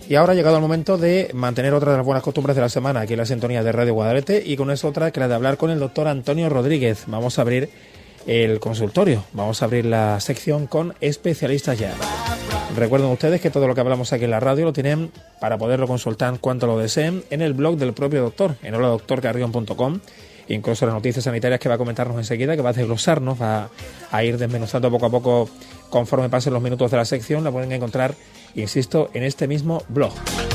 Y ahora ha llegado el momento de mantener otra de las buenas costumbres de la semana aquí en la sintonía de Radio Guadalete, y con eso otra que la de hablar con el doctor Antonio Rodríguez. Vamos a abrir el consultorio, vamos a abrir la sección con especialistas ya. Recuerden ustedes que todo lo que hablamos aquí en la radio lo tienen para poderlo consultar cuanto lo deseen en el blog del propio doctor, en holadoctorcarrion.com. Incluso las noticias sanitarias que va a comentarnos enseguida, que va a desglosarnos, va a ir desmenuzando poco a poco conforme pasen los minutos de la sección, la pueden encontrar, insisto, en este mismo blog.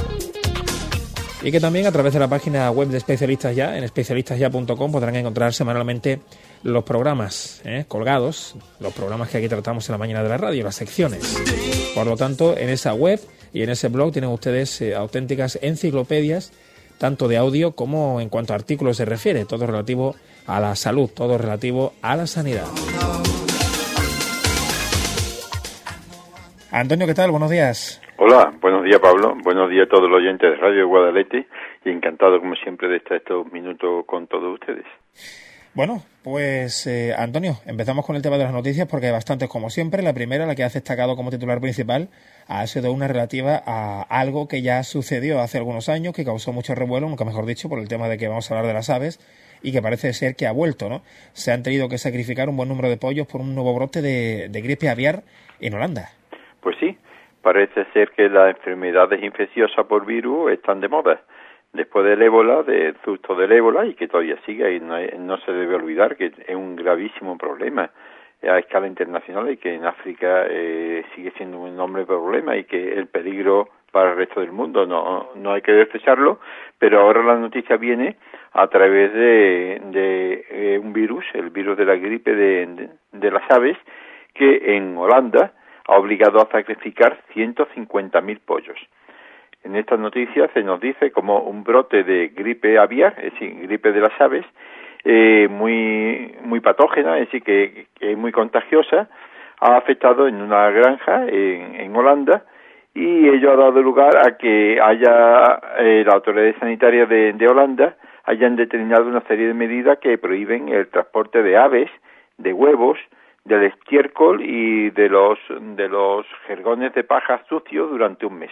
Y que también a través de la página web de Especialistas Ya, en especialistasya.com, podrán encontrar semanalmente los programas colgados, los programas que aquí tratamos en la mañana de la radio, las secciones. Por lo tanto, en esa web y en ese blog tienen ustedes auténticas enciclopedias, tanto de audio como en cuanto a artículos se refiere, todo relativo a la salud, todo relativo a la sanidad. Antonio, ¿qué tal? Buenos días. Hola, buenos días, Pablo. Buenos días a todos los oyentes de Radio Guadalete y encantado, como siempre, de estar estos minutos con todos ustedes. Bueno, pues Antonio, empezamos con el tema de las noticias porque hay bastantes como siempre. La primera, la que has destacado como titular principal, ha sido una relativa a algo que ya sucedió hace algunos años, que causó mucho revuelo, nunca mejor dicho, por el tema de que vamos a hablar de las aves, y que parece ser que ha vuelto, ¿no? Se han tenido que sacrificar un buen número de pollos por un nuevo brote de gripe aviar en Holanda. Pues sí, parece ser que las enfermedades infecciosas por virus están de moda. Después del ébola, del susto del ébola, y que todavía sigue, y no se debe olvidar que es un gravísimo problema a escala internacional y que en África sigue siendo un enorme problema y que el peligro para el resto del mundo no hay que despreciarlo, pero ahora la noticia viene a través de un virus, el virus de la gripe de las aves, que en Holanda ha obligado a sacrificar 150.000 pollos. En esta noticia se nos dice como un brote de gripe aviar, es decir, gripe de las aves, muy patógena, es decir, que es muy contagiosa, ha afectado en una granja en Holanda, y ello ha dado lugar a que haya las autoridades sanitarias de Holanda hayan determinado una serie de medidas que prohíben el transporte de aves, de huevos, del estiércol y de los jergones de paja sucios durante un mes.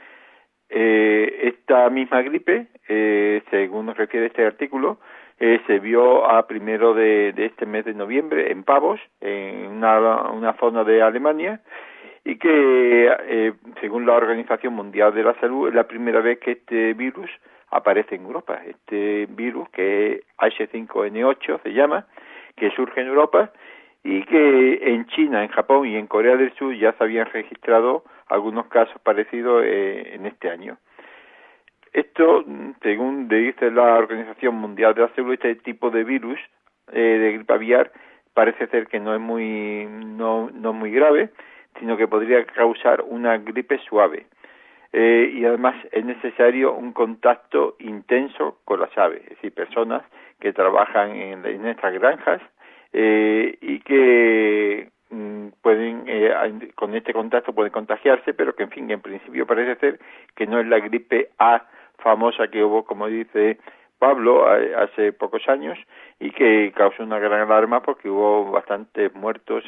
Esta misma gripe, según nos refiere este artículo, se vio a primero de este mes de noviembre en pavos, en una zona de Alemania, y que, según la Organización Mundial de la Salud, es la primera vez que este virus aparece en Europa. Este virus, que es H5N8 se llama, que surge en Europa, y que en China, en Japón y en Corea del Sur ya se habían registrado algunos casos parecidos en este año. Esto, según dice la Organización Mundial de la Salud, este tipo de virus de gripe aviar parece ser que no es muy grave, sino que podría causar una gripe suave. Y además es necesario un contacto intenso con las aves, es decir, personas que trabajan en estas granjas y que con este contacto pueden contagiarse, pero que en principio parece ser que no es la gripe A famosa que hubo, como dice Pablo, hace pocos años, y que causó una gran alarma porque hubo bastantes muertos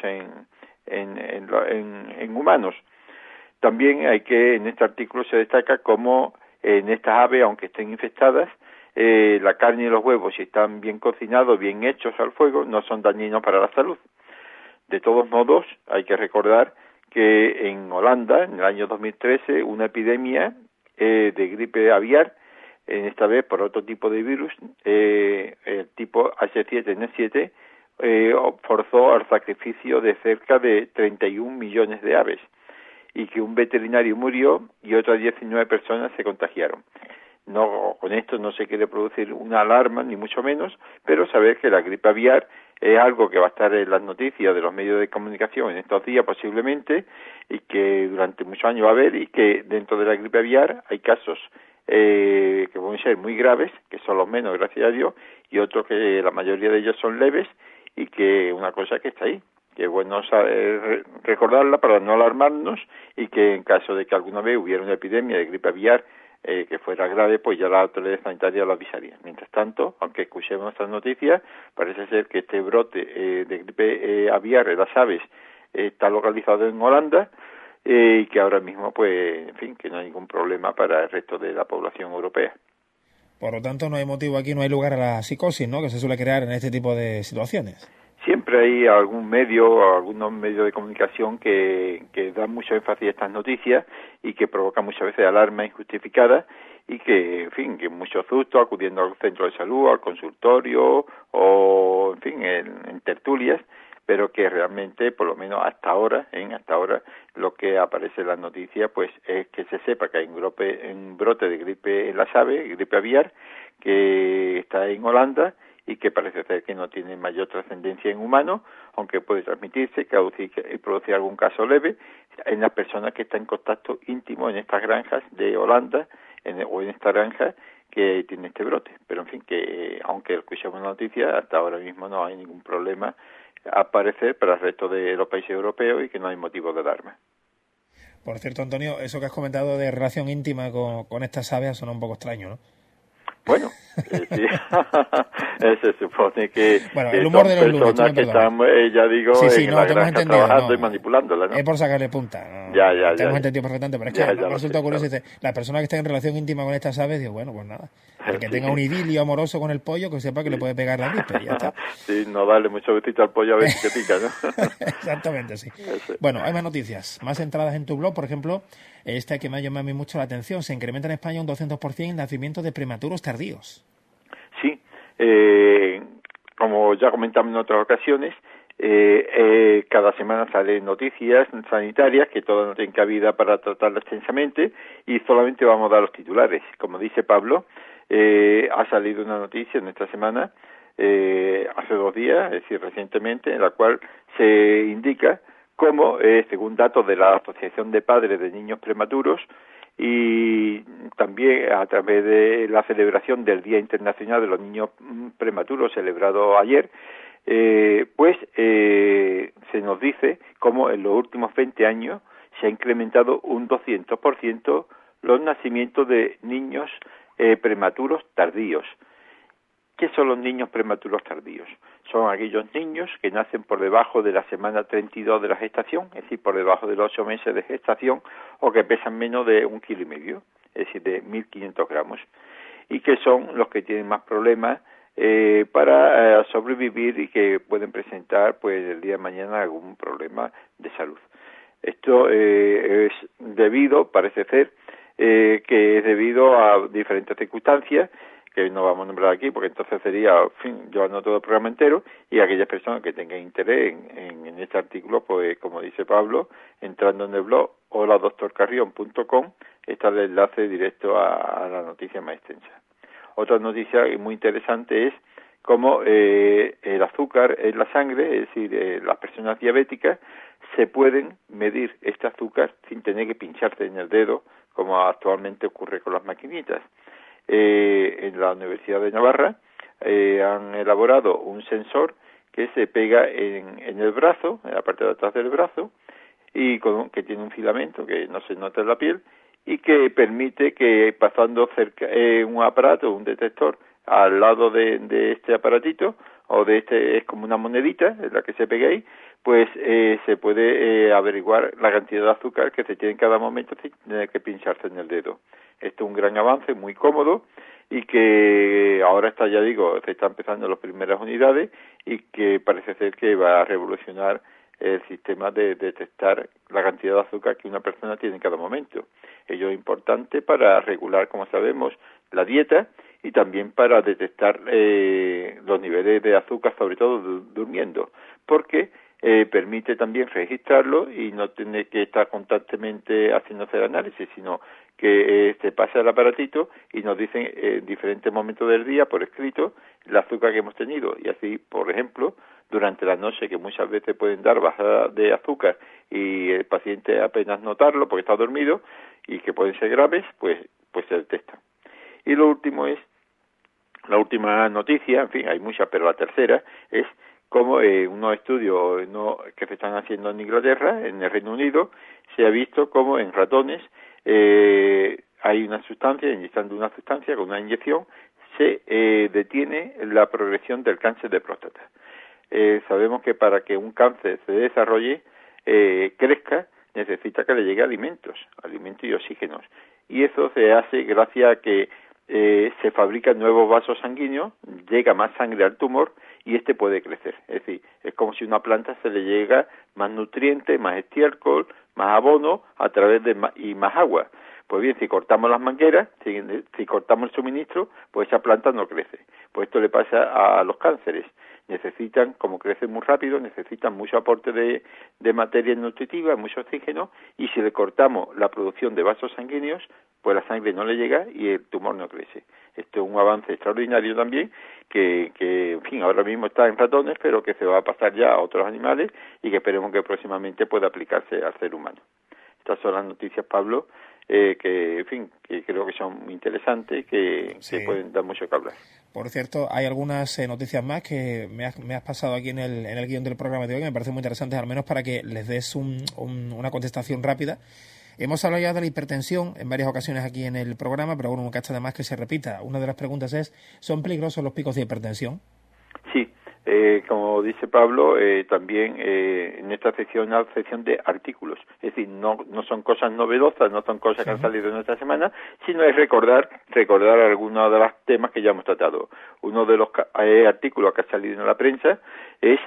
en humanos. También en este artículo se destaca cómo en estas aves, aunque estén infectadas, la carne y los huevos, si están bien cocinados, bien hechos al fuego, no son dañinos para la salud. De todos modos, hay que recordar que en Holanda, en el año 2013, una epidemia de gripe aviar, esta vez por otro tipo de virus, el tipo H7N7, forzó al sacrificio de cerca de 31 millones de aves, y que un veterinario murió y otras 19 personas se contagiaron. Con esto no se quiere producir una alarma, ni mucho menos, pero saber que la gripe aviar es algo que va a estar en las noticias de los medios de comunicación en estos días posiblemente, y que durante muchos años va a haber, y que dentro de la gripe aviar hay casos que pueden ser muy graves, que son los menos, gracias a Dios, y otros que la mayoría de ellos son leves, y que una cosa que está ahí, que es bueno recordarla para no alarmarnos, y que en caso de que alguna vez hubiera una epidemia de gripe aviar que fuera grave, pues ya la autoridad sanitaria lo avisaría. Mientras tanto, aunque escuchemos nuestras noticias, parece ser que este brote de gripe aviar de las aves está localizado en Holanda, y que ahora mismo, pues, en fin, que no hay ningún problema para el resto de la población europea. Por lo tanto, no hay motivo aquí, no hay lugar a la psicosis, ¿no?, que se suele crear en este tipo de situaciones. Siempre hay algún medio, algunos medios de comunicación que dan mucho énfasis a estas noticias y que provocan muchas veces alarma injustificada y que, en fin, que mucho susto acudiendo al centro de salud, al consultorio o, en fin, en tertulias, pero que realmente, por lo menos hasta ahora, lo que aparece en las noticias, pues es que se sepa que hay un brote de gripe en las aves, gripe aviar, que está en Holanda y que parece ser que no tiene mayor trascendencia en humanos, aunque puede transmitirse y producir algún caso leve en las personas que están en contacto íntimo en estas granjas de Holanda o en esta granja que tiene este brote. Pero en fin, que aunque escuchemos la noticia, hasta ahora mismo no hay ningún problema a parecer para el resto de los países europeos y que no hay motivo de alarma. Por cierto, Antonio, eso que has comentado de relación íntima con estas aves suena un poco extraño, ¿no? Bueno, sí, se supone que bueno, el humor de los lunes, personas que están, ya digo, en la granja trabajando y manipulándola, ¿no? Es por sacarle punta, ¿no? Ya. Tengo entendido perfectamente, pero es que me resulta curioso, dice, las personas que están en relación íntima con estas aves, digo, bueno, pues nada, el que tenga un idilio amoroso con el pollo, que sepa que le puede pegar la gripe, y ya está. Sí, no darle mucho besito al pollo a ver si te pica, ¿no? Exactamente, sí. Bueno, hay más noticias, más entradas en tu blog, por ejemplo, esta que me ha llamado a mí mucho la atención, se incrementa en España un 200% el nacimiento de prematuros tardíos. Sí, como ya comentamos en otras ocasiones, cada semana salen noticias sanitarias que todas no tienen cabida para tratarlas extensamente y solamente vamos a dar los titulares. Como dice Pablo, ha salido una noticia en esta semana, hace 2 días, es decir, recientemente, en la cual se indica cómo, según datos de la Asociación de Padres de Niños Prematuros, y también a través de la celebración del Día Internacional de los Niños Prematuros, celebrado ayer, se nos dice cómo en los últimos 20 años se ha incrementado un 200% los nacimientos de niños prematuros tardíos. ¿Qué son los niños prematuros tardíos? Son aquellos niños que nacen por debajo de la semana 32 de la gestación, es decir, por debajo de los 8 meses de gestación, o que pesan menos de 1,5 kilos, es decir, de 1.500 gramos, y que son los que tienen más problemas para sobrevivir y que pueden presentar, pues, el día de mañana algún problema de salud. Esto es debido, parece ser, que es debido a diferentes circunstancias, que no vamos a nombrar aquí porque entonces sería, en fin, yo anoto el programa entero, y aquellas personas que tengan interés en este artículo, pues como dice Pablo, entrando en el blog holadoctorcarrion.com está el enlace directo a la noticia más extensa. Otra noticia muy interesante es cómo el azúcar en la sangre, es decir, las personas diabéticas se pueden medir este azúcar sin tener que pincharse en el dedo, como actualmente ocurre con las maquinitas. En la Universidad de Navarra han elaborado un sensor que se pega en el brazo, en la parte de atrás del brazo, y que tiene un filamento que no se nota en la piel y que permite que pasando cerca un aparato, un detector, al lado de este aparatito, o de es como una monedita en la que se pega ahí, pues se puede averiguar la cantidad de azúcar que se tiene en cada momento sin tener que pincharse en el dedo. Esto es un gran avance, muy cómodo, y que ahora está, ya digo, se está empezando las primeras unidades y que parece ser que va a revolucionar el sistema de detectar la cantidad de azúcar que una persona tiene en cada momento. Ello es importante para regular, como sabemos, la dieta y también para detectar los niveles de azúcar, sobre todo durmiendo, porque permite también registrarlo y no tener que estar constantemente haciéndose el análisis, sino que se pasa al aparatito y nos dicen en diferentes momentos del día por escrito el azúcar que hemos tenido, y así, por ejemplo, durante la noche, que muchas veces pueden dar bajada de azúcar y el paciente apenas notarlo porque está dormido y que pueden ser graves, pues se detecta. Y lo último es, la última noticia, en fin, hay muchas, pero la tercera es como unos estudios que se están haciendo en Inglaterra, en el Reino Unido, se ha visto como en ratones hay una sustancia, inyectando una sustancia con una inyección, se detiene la progresión del cáncer de próstata. Sabemos que para que un cáncer se desarrolle, crezca, necesita que le llegue alimentos y oxígenos. Y eso se hace gracias a que se fabrican nuevos vasos sanguíneos, llega más sangre al tumor y este puede crecer. Es decir, es como si a una planta se le llega más nutrientes, más estiércol, más abono a través de y más agua. Pues bien, si cortamos las mangueras, si cortamos el suministro, pues esa planta no crece. Pues esto le pasa a los cánceres. Necesitan, como crecen muy rápido, necesitan mucho aporte de materia nutritiva, mucho oxígeno, y si le cortamos la producción de vasos sanguíneos, pues la sangre no le llega y el tumor no crece. Esto es un avance extraordinario también, que en fin, ahora mismo está en ratones, pero que se va a pasar ya a otros animales y que esperemos que próximamente pueda aplicarse al ser humano. Estas son las noticias, Pablo, que, en fin, que creo que son muy interesantes y que pueden dar mucho que hablar. Por cierto, hay algunas noticias más que me has pasado aquí en el guión del programa de hoy que me parecen muy interesantes, al menos para que les des una contestación rápida. Hemos hablado ya de la hipertensión en varias ocasiones aquí en el programa, pero bueno, nunca está de más que se repita. Una de las preguntas es, ¿son peligrosos los picos de hipertensión? Sí. Como dice Pablo, también en esta sección una sección de artículos. Es decir, no son cosas novedosas, no son cosas que han salido en esta semana, sino es recordar algunos de los temas que ya hemos tratado. Uno de los artículos que ha salido en la prensa es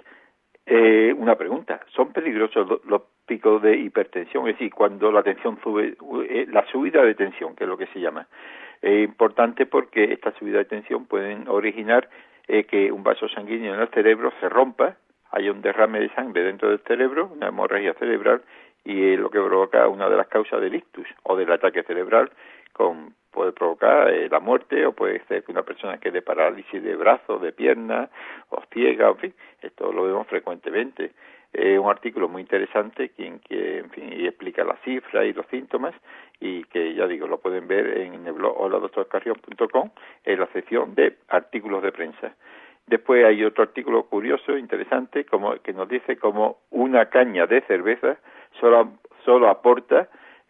una pregunta. ¿Son peligrosos los picos de hipertensión? Es decir, cuando la tensión sube, la subida de tensión, que es lo que se llama. Es importante porque esta subida de tensión pueden originar que un vaso sanguíneo en el cerebro se rompa, hay un derrame de sangre dentro del cerebro, una hemorragia cerebral, y es lo que provoca una de las causas del ictus o del ataque cerebral, puede provocar la muerte, o puede ser que una persona quede parálisis de brazos, de piernas, o ciega, en fin, esto lo vemos frecuentemente. Un artículo muy interesante que en fin, y explica las cifras y los síntomas, y que ya digo, lo pueden ver en el blog holadoctorcarrion.com en la sección de artículos de prensa. Después hay otro artículo curioso, interesante, que nos dice cómo una caña de cerveza solo aporta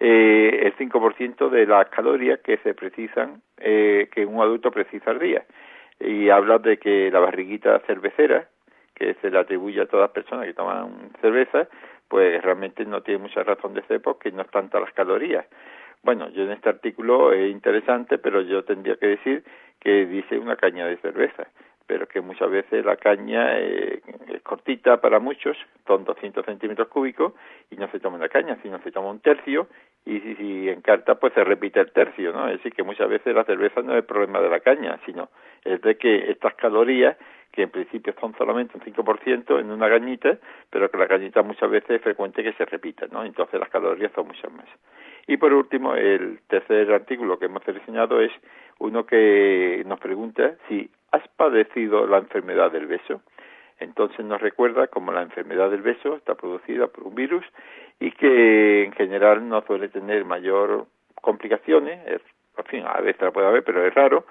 el 5% de las calorías que se precisan, que un adulto precisa al día. Y habla de que la barriguita cervecera, que se le atribuye a todas las personas que toman cerveza, pues realmente no tiene mucha razón de ser porque no es tantas las calorías. Bueno, yo en este artículo es interesante, pero yo tendría que decir que dice una caña de cerveza, pero que muchas veces la caña es cortita para muchos, son 200 centímetros cúbicos, y no se toma una caña, sino se toma un tercio, y si encarta, pues se repite el tercio, ¿no? Es decir, que muchas veces la cerveza no es el problema de la caña, sino es de que estas calorías, que en principio son solamente un 5% en una cañita, pero que la cañita muchas veces es frecuente que se repita, ¿no? Entonces las calorías son muchas más. Y por último, el tercer artículo que hemos seleccionado es uno que nos pregunta si has padecido la enfermedad del beso. Entonces nos recuerda cómo la enfermedad del beso está producida por un virus y que en general no suele tener mayor complicaciones, en fin, a veces la puede haber, pero es raro,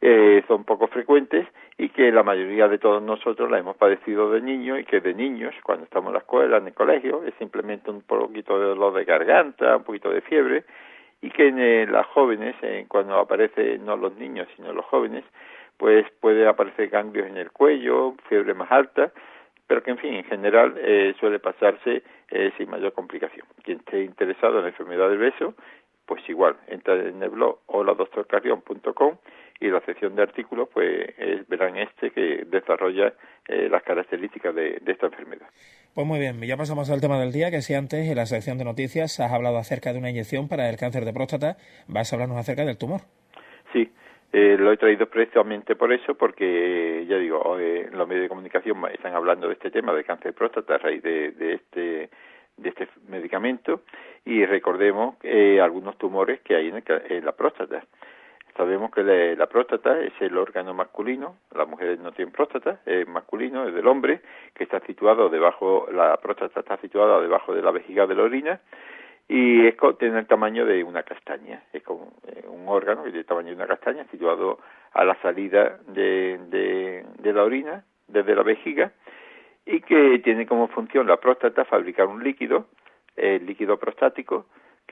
son poco frecuentes y que la mayoría de todos nosotros la hemos padecido de niños y que de niños, cuando estamos en la escuela, en el colegio, es simplemente un poquito de dolor de garganta, un poquito de fiebre, y que en las jóvenes, cuando aparece no los niños sino los jóvenes, pues puede aparecer ganglios en el cuello, fiebre más alta, pero que en fin, en general suele pasarse sin mayor complicación. Quien esté interesado en la enfermedad del beso, pues igual, entra en el blog holadoctorcarrion.com y la sección de artículos, pues verán que desarrolla las características de esta enfermedad. Pues muy bien, ya pasamos al tema del día, que si antes en la sección de noticias has hablado acerca de una inyección para el cáncer de próstata, vas a hablarnos acerca del tumor. Sí, lo he traído precisamente por eso, porque ya digo, los medios de comunicación están hablando de este tema de cáncer de próstata a raíz de este medicamento, y recordemos algunos tumores que hay en la próstata. Sabemos que la próstata es el órgano masculino, las mujeres no tienen próstata, es masculino, es del hombre, que está situado la próstata está situada debajo de la vejiga de la orina, y tiene el tamaño de una castaña, es como un órgano que tiene el tamaño de una castaña, situado a la salida de la orina, desde la vejiga, y que tiene como función la próstata fabricar un líquido, el líquido prostático,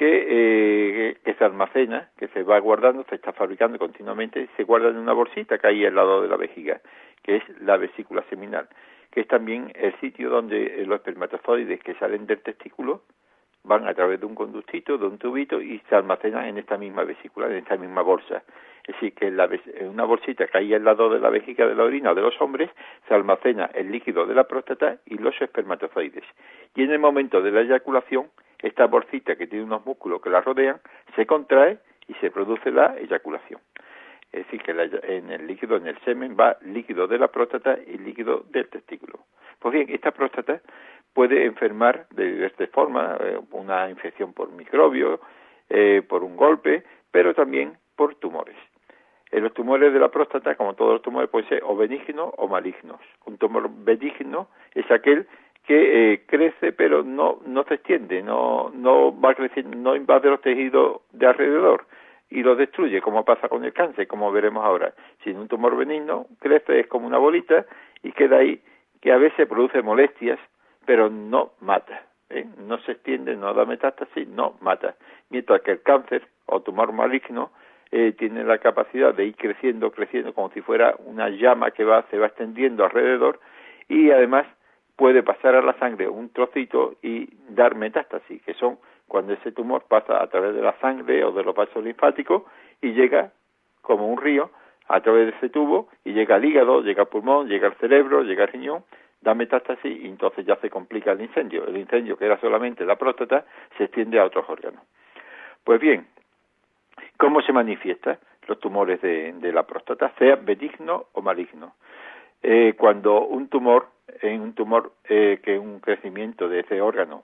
que se almacena, que se va guardando, se está fabricando continuamente, se guarda en una bolsita que hay al lado de la vejiga, que es la vesícula seminal, que es también el sitio donde los espermatozoides que salen del testículo van a través de un conductito, de un tubito y se almacenan en esta misma vesícula, en esta misma bolsa. Es decir, que en una bolsita que hay al lado de la vejiga de la orina o de los hombres se almacena el líquido de la próstata y los espermatozoides. Y en el momento de la eyaculación, esta bolsita que tiene unos músculos que la rodean se contrae y se produce la eyaculación. Es decir, que en el líquido, en el semen, va líquido de la próstata y líquido del testículo. Pues bien, esta próstata puede enfermar de esta forma, una infección por microbio, por un golpe, pero también por tumores. Los tumores de la próstata, como todos los tumores, pueden ser o benignos o malignos. Un tumor benigno es aquel que crece pero no se extiende, no va creciendo, no invade los tejidos de alrededor y los destruye, como pasa con el cáncer, como veremos ahora. Si un tumor benigno crece, es como una bolita y queda ahí, que a veces produce molestias, pero no mata, no se extiende, no da metástasis, no mata. Mientras que el cáncer o tumor maligno tiene la capacidad de ir creciendo, como si fuera una llama que se va extendiendo alrededor y además puede pasar a la sangre un trocito y dar metástasis, que son cuando ese tumor pasa a través de la sangre o de los vasos linfáticos y llega como un río a través de ese tubo y llega al hígado, llega al pulmón, llega al cerebro, llega al riñón, da metástasis y entonces ya se complica el incendio. El incendio, que era solamente la próstata, se extiende a otros órganos. Pues bien, ¿cómo se manifiestan los tumores de la próstata, sea benigno o maligno? Cuando un tumor que es un crecimiento de ese órgano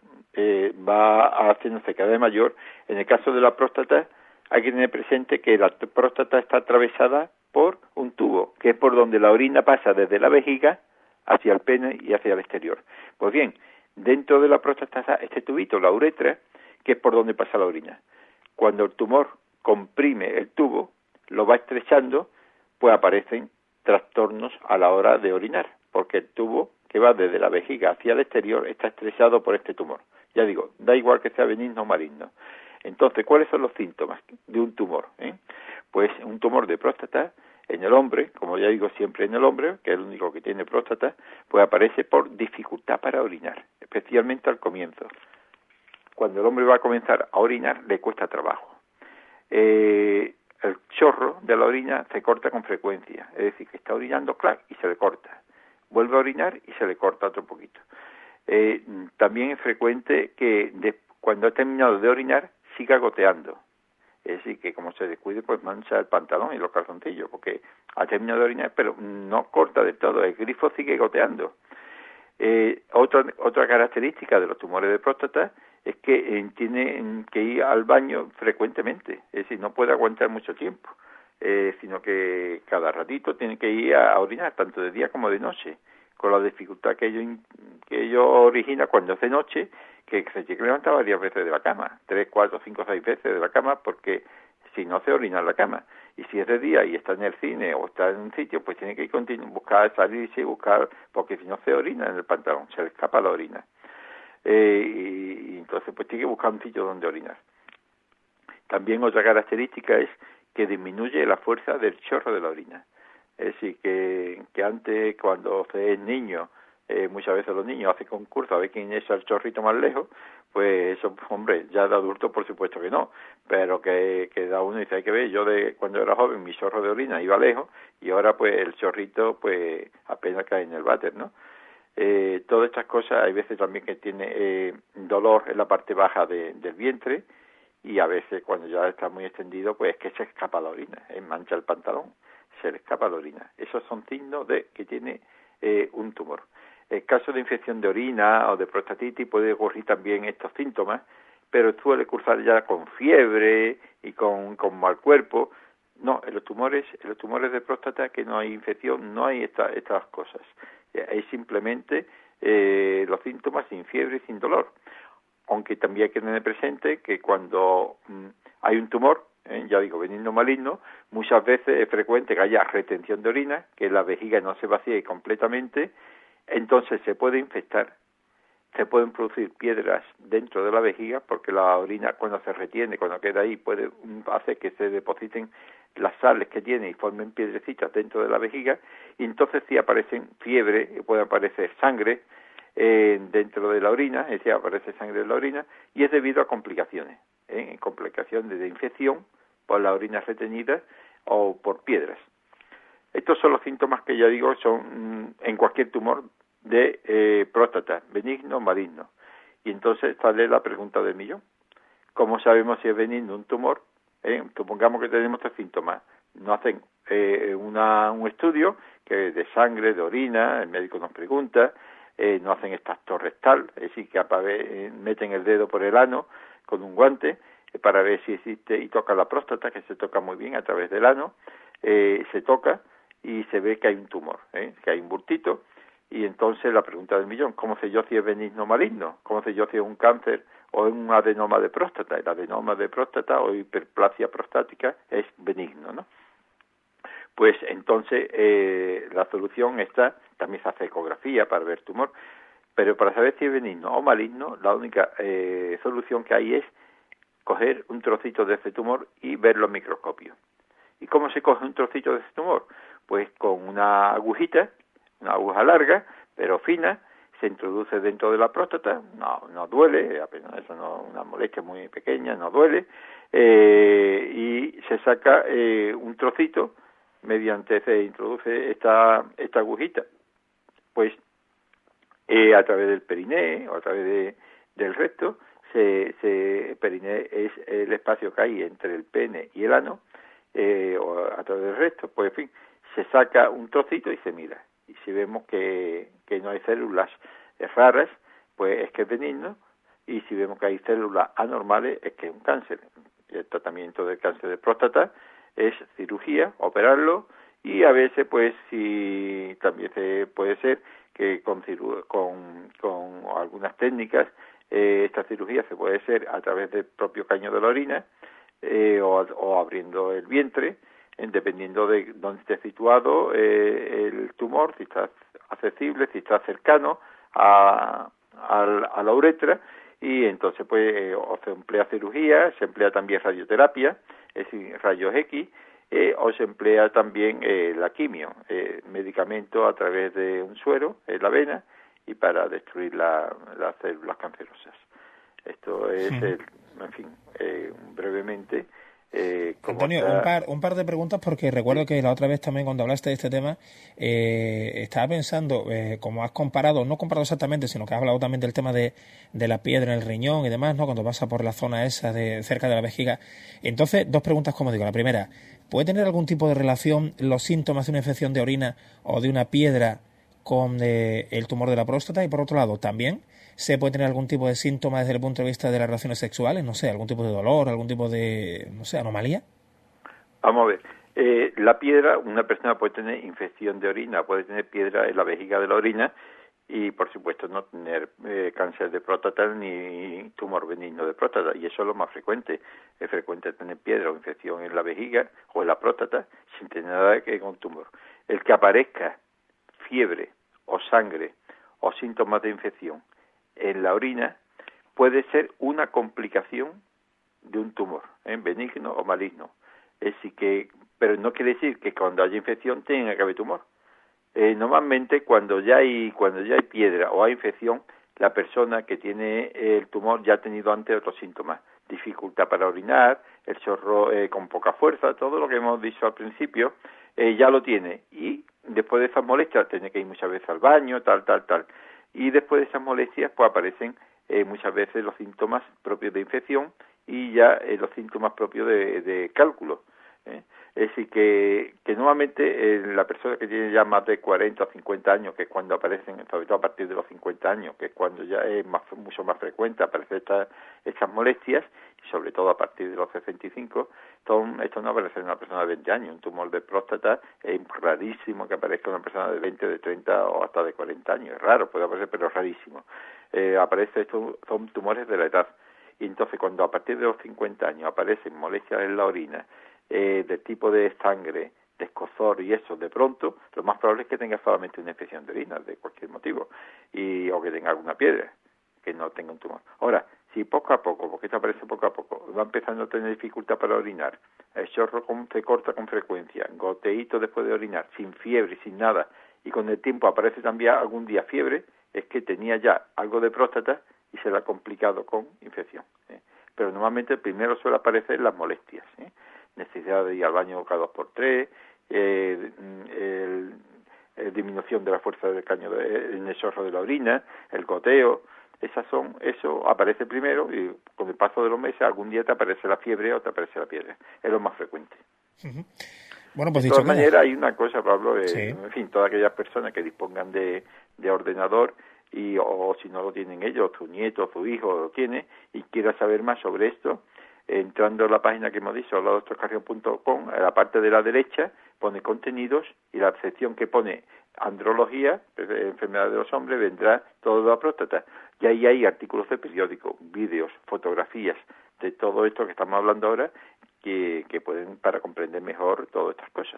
va haciéndose cada vez mayor, en el caso de la próstata hay que tener presente que la próstata está atravesada por un tubo, que es por donde la orina pasa desde la vejiga hacia el pene y hacia el exterior. Pues bien, dentro de la próstata está este tubito, la uretra, que es por donde pasa la orina. Cuando el tumor comprime el tubo, lo va estrechando, pues aparecen trastornos a la hora de orinar, porque el tubo que va desde la vejiga hacia el exterior está estrechado por este tumor. Ya digo, da igual que sea benigno o maligno. Entonces, ¿cuáles son los síntomas de un tumor? Pues un tumor de próstata en el hombre, como ya digo siempre en el hombre, que es el único que tiene próstata, pues aparece por dificultad para orinar, especialmente al comienzo. Cuando el hombre va a comenzar a orinar, le cuesta trabajo. El chorro de la orina se corta con frecuencia, es decir, que está orinando, clac, y se le corta. Vuelve a orinar y se le corta otro poquito. También es frecuente que cuando ha terminado de orinar, siga goteando. Es decir, que como se descuide, pues mancha el pantalón y los calzoncillos, porque ha terminado de orinar, pero no corta de todo, el grifo sigue goteando. Otra característica de los tumores de próstata es que tiene que ir al baño frecuentemente, es decir, no puede aguantar mucho tiempo, sino que cada ratito tiene que ir a orinar, tanto de día como de noche, con la dificultad que ello origina cuando hace noche, que se tiene que levantar varias veces de la cama, 3, 4, 5, 6 veces de la cama, porque si no se orina en la cama. Y si es de día y está en el cine o está en un sitio, pues tiene que buscar, salirse y buscar, porque si no se orina en el pantalón, se le escapa la orina. Y entonces pues tiene que buscar un sitio donde orinar. También otra característica es que disminuye la fuerza del chorro de la orina. Es decir, que antes, cuando se es niño, muchas veces los niños hacen concurso a ver quién echa el chorrito más lejos, pues eso, hombre, ya de adulto por supuesto que no, pero que da uno y dice, hay que ver, yo cuando era joven mi chorro de orina iba lejos y ahora pues el chorrito pues apenas cae en el váter, ¿no? Todas estas cosas, hay veces también que tiene dolor en la parte baja del vientre y a veces cuando ya está muy extendido pues es que se escapa la orina, mancha el pantalón, se le escapa la orina. Esos son signos de que tiene un tumor. El caso de infección de orina o de prostatitis puede ocurrir también estos síntomas, pero suele cursar ya con fiebre y con mal cuerpo. No, en los tumores de próstata que no hay infección, no hay estas cosas. Hay simplemente los síntomas sin fiebre y sin dolor. Aunque también hay que tener presente que cuando hay un tumor, ya digo, benigno o maligno, muchas veces es frecuente que haya retención de orina, que la vejiga no se vacíe completamente, entonces se puede infectar, se pueden producir piedras dentro de la vejiga, porque la orina cuando se retiene, cuando queda ahí, puede hacer que se depositen las sales que tiene y formen piedrecitas dentro de la vejiga, y entonces sí aparecen fiebre, puede aparecer sangre, dentro de la orina, es decir, aparece sangre en la orina, y es debido a complicaciones, complicaciones de infección por la orina retenida o por piedras. Estos son los síntomas que ya digo son en cualquier tumor de próstata, benigno o maligno. Y entonces sale la pregunta del millón. ¿Cómo sabemos si es benigno un tumor? Supongamos que tenemos 3 síntomas. No hacen un estudio que de sangre, de orina, el médico nos pregunta, no hacen extracto rectal, es decir, que meten el dedo por el ano con un guante para ver si existe, y toca la próstata, que se toca muy bien a través del ano, se toca y se ve que hay un tumor, que hay un bultito. Y entonces la pregunta del millón, ¿cómo sé yo si es benigno o maligno? ¿Cómo sé yo si es un cáncer o es un adenoma de próstata? El adenoma de próstata o hiperplasia prostática es benigno, ¿no? Pues entonces la solución está, también se hace ecografía para ver tumor, pero para saber si es benigno o maligno, la única solución que hay es coger un trocito de ese tumor y verlo en microscopio. ¿Y cómo se coge un trocito de ese tumor? Pues con una agujita, una aguja larga, pero fina, se introduce dentro de la próstata, no duele, apenas eso, no, una molestia muy pequeña, no duele, y se saca un trocito mediante se introduce esta agujita, pues a través del periné o a través del recto. El periné es el espacio que hay entre el pene y el ano, o a través del recto, pues en fin, se saca un trocito y se mira. Y si vemos que no hay células raras, pues es que es benigno, y si vemos que hay células anormales, es que es un cáncer. El tratamiento del cáncer de próstata es cirugía, operarlo, y a veces pues si también puede ser que con algunas técnicas esta cirugía se puede hacer a través del propio caño de la orina, o abriendo el vientre, dependiendo de dónde esté situado el tumor, si está accesible, si está cercano a la uretra, y entonces pues o se emplea cirugía, se emplea también radioterapia, es decir, rayos X, o se emplea también la quimio, medicamento a través de un suero en la vena y para destruir las células cancerosas. Esto es, en fin, brevemente. Antonio, un par de preguntas, porque recuerdo que la otra vez también cuando hablaste de este tema estaba pensando, como has comparado, no comparado exactamente, sino que has hablado también del tema de la piedra en el riñón y demás, ¿no? Cuando pasa por la zona esa de cerca de la vejiga. Entonces, 2 preguntas, como digo. La primera, ¿puede tener algún tipo de relación los síntomas de una infección de orina o de una piedra con el tumor de la próstata? Y por otro lado, también se puede tener algún tipo de síntoma desde el punto de vista de las relaciones sexuales, no sé, algún tipo de dolor, algún tipo de, no sé, anomalía. Vamos a ver, la piedra, una persona puede tener infección de orina, puede tener piedra en la vejiga de la orina y por supuesto no tener cáncer de próstata ni tumor benigno de próstata, y eso es lo más frecuente. Es frecuente tener piedra o infección en la vejiga o en la próstata sin tener nada que ver con tumor. El que aparezca fiebre o sangre o síntomas de infección en la orina puede ser una complicación de un tumor, benigno o maligno. Es decir pero no quiere decir que cuando haya infección tenga que haber tumor. Normalmente cuando ya hay piedra o hay infección, la persona que tiene el tumor ya ha tenido antes otros síntomas, dificultad para orinar, el chorro con poca fuerza, todo lo que hemos dicho al principio, ya lo tiene, y después de esas molestias tiene que ir muchas veces al baño, tal. Y después de esas molestias pues aparecen muchas veces los síntomas propios de infección y ya los síntomas propios de cálculo. Es decir, que normalmente la persona que tiene ya más de 40 o 50 años, que es cuando aparecen, sobre todo a partir de los 50 años, que es cuando ya es mucho más frecuente aparecer estas molestias, y sobre todo a partir de los 65, esto no aparece en una persona de 20 años. Un tumor de próstata es rarísimo que aparezca en una persona de 20, de 30 o hasta de 40 años. Es raro, puede aparecer, pero es rarísimo. Estos son tumores de la edad. Y entonces cuando a partir de los 50 años aparecen molestias en la orina, del tipo de sangre, de escozor y eso, de pronto, lo más probable es que tenga solamente una infección de orina, de cualquier motivo, o que tenga alguna piedra, que no tenga un tumor. Ahora, si poco a poco, porque esto aparece poco a poco, va empezando a tener dificultad para orinar, el chorro se corta con frecuencia, goteíto después de orinar, sin fiebre, sin nada, y con el tiempo aparece también algún día fiebre, es que tenía ya algo de próstata y se le ha complicado con infección. Pero normalmente primero suele aparecer las molestias, necesidad de ir al baño cada 2 por 3, disminución de la fuerza del caño en el chorro de la orina, el goteo. Eso aparece primero y con el paso de los meses algún día te aparece la fiebre o te aparece la piedra. Es lo más frecuente. Uh-huh. Bueno, pues de todas maneras hay una cosa, Pablo, en fin, todas aquellas personas que dispongan de ordenador o si no lo tienen ellos, su nieto, su hijo lo tiene y quiera saber más sobre esto, entrando a la página que hemos dicho, doctorcarrión.com, a la parte de la derecha pone contenidos y la sección que pone andrología, enfermedad de los hombres, vendrá todo de la próstata. Y ahí hay artículos de periódico, vídeos, fotografías de todo esto que estamos hablando ahora que pueden para comprender mejor todas estas cosas.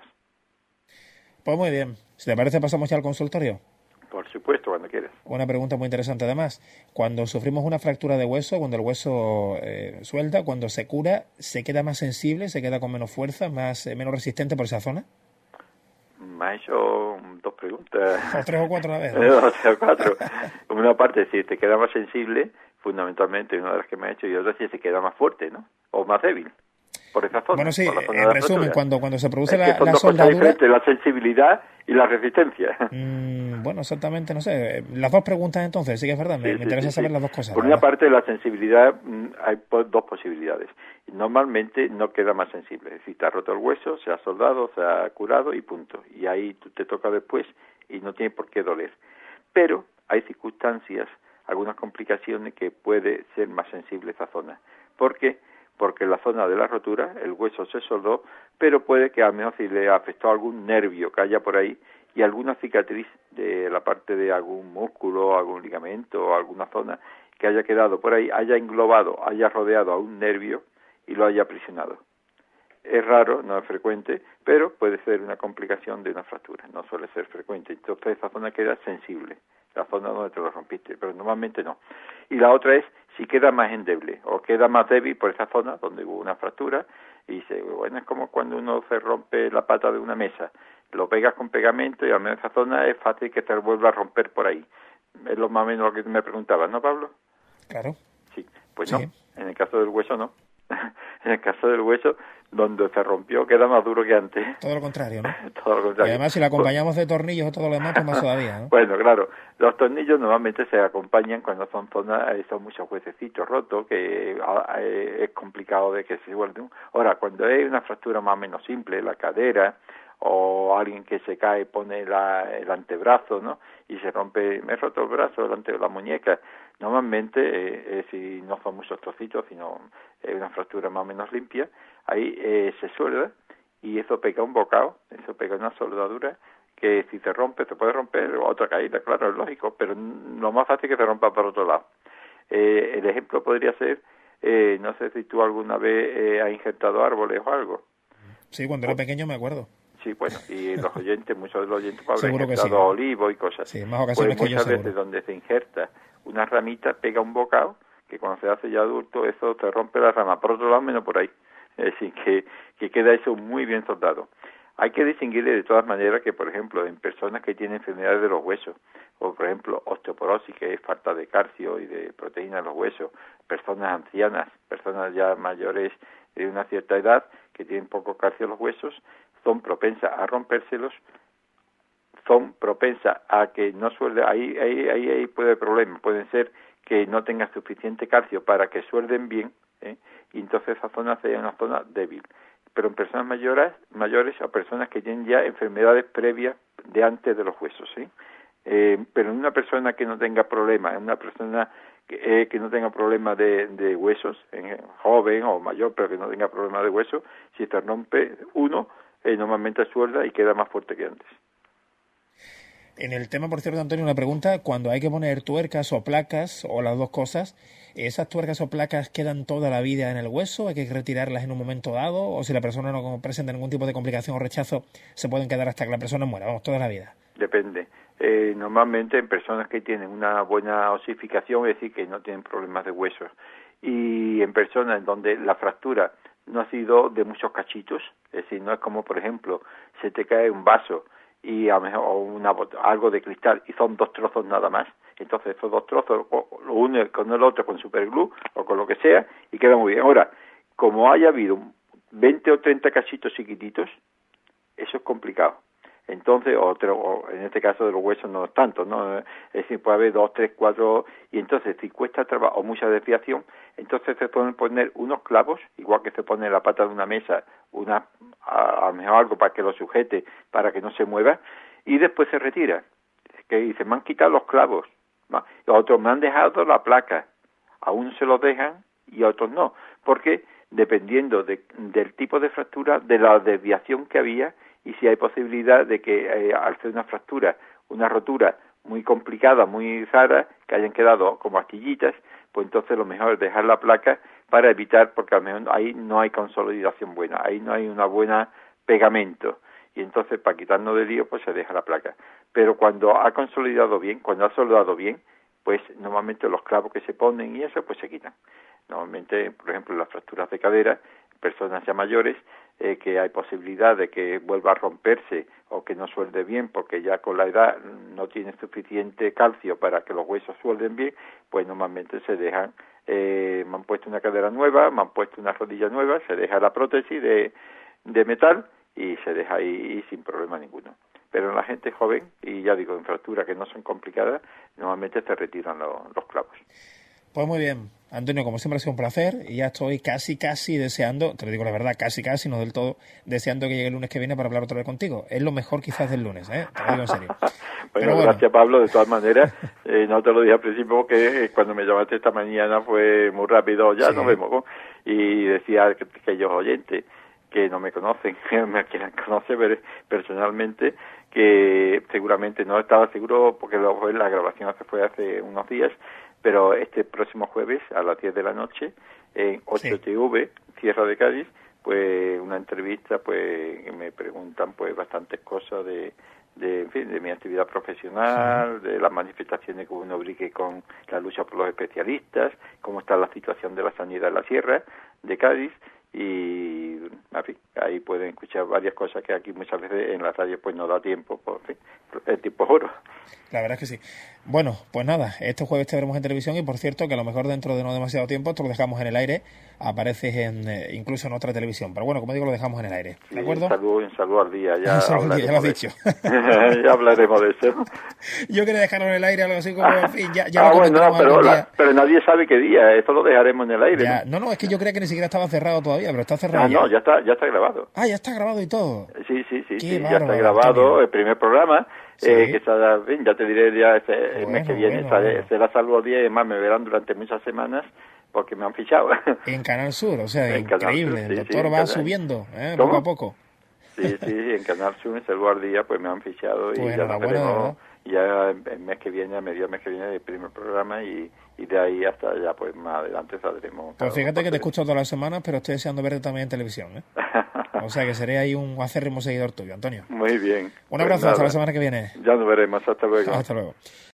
Pues muy bien. Si te parece, pasamos ya al consultorio. Por supuesto, cuando quieras. Una pregunta muy interesante además. Cuando sufrimos una fractura de hueso, cuando el hueso suelta, cuando se cura, ¿se queda más sensible, se queda con menos fuerza, menos resistente por esa zona? Me ha hecho 2 preguntas. O 3 o 4 a la vez. 3 o 4. Una parte, si te queda más sensible, fundamentalmente, una de las que me ha hecho, y otra si se queda más fuerte, ¿no? O más débil. Por esa zona. Bueno, sí, zona en resumen, cuando se produce la son dos soldadura... cosas la sensibilidad y la resistencia. Bueno, exactamente, no sé. Las 2 preguntas entonces, sí que es verdad, me interesa saber las 2 cosas. Por una parte, la sensibilidad, hay 2 posibilidades. Normalmente no queda más sensible, es decir, te ha roto el hueso, se ha soldado, se ha curado y punto. Y ahí tú te toca después y no tiene por qué doler. Pero hay circunstancias, algunas complicaciones que puede ser más sensible esa zona. ¿Por qué? Porque en la zona de la rotura el hueso se soldó, pero puede que al menos si le afectó algún nervio que haya por ahí y alguna cicatriz de la parte de algún músculo, algún ligamento o alguna zona que haya quedado por ahí, haya englobado, haya rodeado a un nervio y lo haya aprisionado. Es raro, no es frecuente, pero puede ser una complicación de una fractura, no suele ser frecuente. Entonces esa zona queda sensible, la zona donde te lo rompiste, pero normalmente no. Y la otra es si queda más endeble o queda más débil por esa zona donde hubo una fractura y bueno, es como cuando uno se rompe la pata de una mesa, lo pegas con pegamento y al menos esa zona es fácil que te vuelva a romper por ahí. Es lo más o menos lo que me preguntabas, ¿no, Pablo? Claro. Sí, pues sí. No, en el caso del hueso no. En el caso del hueso, donde se rompió, queda más duro que antes. Todo lo contrario, ¿no? Todo lo contrario. Y además, si lo acompañamos de tornillos o todo lo demás, pues más todavía, ¿no? Bueno, claro. Los tornillos normalmente se acompañan cuando son zonas, son muchos huesecitos rotos, que es complicado de que se vuelvan. Ahora, cuando hay una fractura más o menos simple, la cadera, o alguien que se cae pone el antebrazo, ¿no? Y se rompe, me he roto el brazo, la muñeca. Normalmente, si no son muchos trocitos, sino una fractura más o menos limpia, ahí se suelda y eso pega un bocado, eso pega una soldadura que si se rompe, se puede romper otra caída, claro, es lógico, pero lo más fácil es que se rompa por otro lado. El ejemplo podría ser, no sé si tú alguna vez has injertado árboles o algo. Sí, cuando era pequeño me acuerdo. Sí, bueno, y los oyentes, muchos de los oyentes habrán seguro injertado olivos y cosas. Sí, más ocasiones pues que yo muchas seguro. veces donde se injerta una ramita pega un bocado que cuando se hace ya adulto eso te rompe la rama, por otro lado menos por ahí. Es decir, que queda eso muy bien soldado. Hay que distinguirle de todas maneras que, por ejemplo, en personas que tienen enfermedades de los huesos, o por ejemplo osteoporosis, que es falta de calcio y de proteína en los huesos, personas ancianas, personas ya mayores de una cierta edad que tienen poco calcio en los huesos, son propensas a rompérselos, son propensas a que no suelde, ahí puede haber problemas, pueden ser que no tengan suficiente calcio para que suelden bien, y entonces esa zona sea una zona débil. Pero en personas mayores o personas que tienen ya enfermedades previas de antes de los huesos, ¿sí? Pero en una persona que no tenga problemas, en una persona que no tenga problemas de huesos, joven o mayor, pero que no tenga problemas de huesos, si se rompe uno, normalmente suelda y queda más fuerte que antes. En el tema, por cierto, Antonio, una pregunta. Cuando hay que poner tuercas o placas, o las 2 cosas, ¿esas tuercas o placas quedan toda la vida en el hueso? ¿Hay que retirarlas en un momento dado? ¿O si la persona no presenta ningún tipo de complicación o rechazo, se pueden quedar hasta que la persona muera? Vamos, toda la vida. Depende. Normalmente en personas que tienen una buena osificación, es decir, que no tienen problemas de huesos, y en personas en donde la fractura no ha sido de muchos cachitos, es decir, no es como, por ejemplo, se te cae un vaso y a lo mejor algo de cristal y son 2 trozos nada más. Entonces esos 2 trozos lo une con el otro con superglue o con lo que sea y queda muy bien. Ahora, como haya habido 20 o 30 cachitos chiquititos, eso es complicado. Entonces, o en este caso de los huesos no es tanto, ¿no? Es decir, puede haber 2, 3, 4, y entonces si cuesta trabajo o mucha desviación, entonces se pueden poner unos clavos, igual que se pone en la pata de una mesa, a lo mejor algo para que lo sujete, para que no se mueva, y después se retira. Que dice, me han quitado los clavos, otros me han dejado la placa, a unos se los dejan y a otros no, porque dependiendo del tipo de fractura, de la desviación que había, y si hay posibilidad de que al ser una rotura muy complicada, muy rara, que hayan quedado como astillitas, pues entonces lo mejor es dejar la placa para evitar, porque a lo mejor ahí no hay consolidación buena, ahí no hay una buena pegamento, y entonces para quitarnos de lío pues se deja la placa. Pero cuando ha consolidado bien, cuando ha soldado bien, pues normalmente los clavos que se ponen y eso pues se quitan. Normalmente, por ejemplo, en las fracturas de cadera, personas ya mayores, que hay posibilidad de que vuelva a romperse o que no suelde bien porque ya con la edad no tiene suficiente calcio para que los huesos suelden bien, pues normalmente se dejan, me han puesto una cadera nueva, me han puesto una rodilla nueva, se deja la prótesis de metal y se deja ahí sin problema ninguno. Pero en la gente joven, y ya digo, en fracturas que no son complicadas, normalmente se retiran los clavos. Pues muy bien, Antonio, como siempre ha sido un placer y ya estoy casi deseando, te lo digo la verdad, casi, no del todo, deseando que llegue el lunes que viene para hablar otra vez contigo. Es lo mejor quizás del lunes, te lo digo en serio. bueno, gracias Pablo, de todas maneras, no te lo dije al principio porque cuando me llamaste esta mañana fue muy rápido, ya nos vemos, ¿no? Y decía que aquellos oyentes que no me conocen, que me quieran conocer personalmente, que seguramente no estaba seguro porque la grabación fue hace unos días, pero este próximo jueves a las 10 de la noche en 8TV, Sierra de Cádiz, pues una entrevista, pues me preguntan pues bastantes cosas en fin, de mi actividad profesional, de las manifestaciones que uno brigue con la lucha por los especialistas, cómo está la situación de la sanidad en la Sierra de Cádiz, y en fin, ahí pueden escuchar varias cosas que aquí muchas veces en la radio pues no da tiempo, por fin, el tiempo es oro. La verdad es que sí. Bueno, pues nada, este jueves te veremos en televisión y por cierto que a lo mejor dentro de no demasiado tiempo te lo dejamos en el aire, apareces incluso en otra televisión, pero bueno, como digo, lo dejamos en el aire, ¿de acuerdo? Un saludo al día, ya ya lo has dicho. Ya hablaremos de eso. Yo quería dejarlo en el aire, algo así como, en fin, ya bueno, pero nadie sabe qué día, esto lo dejaremos en el aire. Ya, no, es que yo creía que ni siquiera estaba cerrado todavía, pero está cerrado ya. No, ya está grabado. Ah, ya está grabado y todo. Sí, bárbaro, ya está grabado, Antonio. El primer programa. Sí. Que ya te diré ya el mes que viene, será Salvo 10, además me verán durante muchas semanas porque me han fichado. En Canal Sur, o sea, increíble, Sur, el doctor va subiendo, poco a poco. Sí, en Canal Sur, en Salvo Día, pues me han fichado y pues ya nos veremos, ya el mes que viene, a mediados mes que viene, el primer programa y de ahí hasta allá, pues más adelante saldremos. Pues fíjate que te escucho todas las semanas, pero estoy deseando verte también en televisión, O sea que seré ahí un acérrimo seguidor tuyo, Antonio. Muy bien. Un abrazo, hasta la semana que viene. Ya nos veremos, hasta luego. Hasta luego.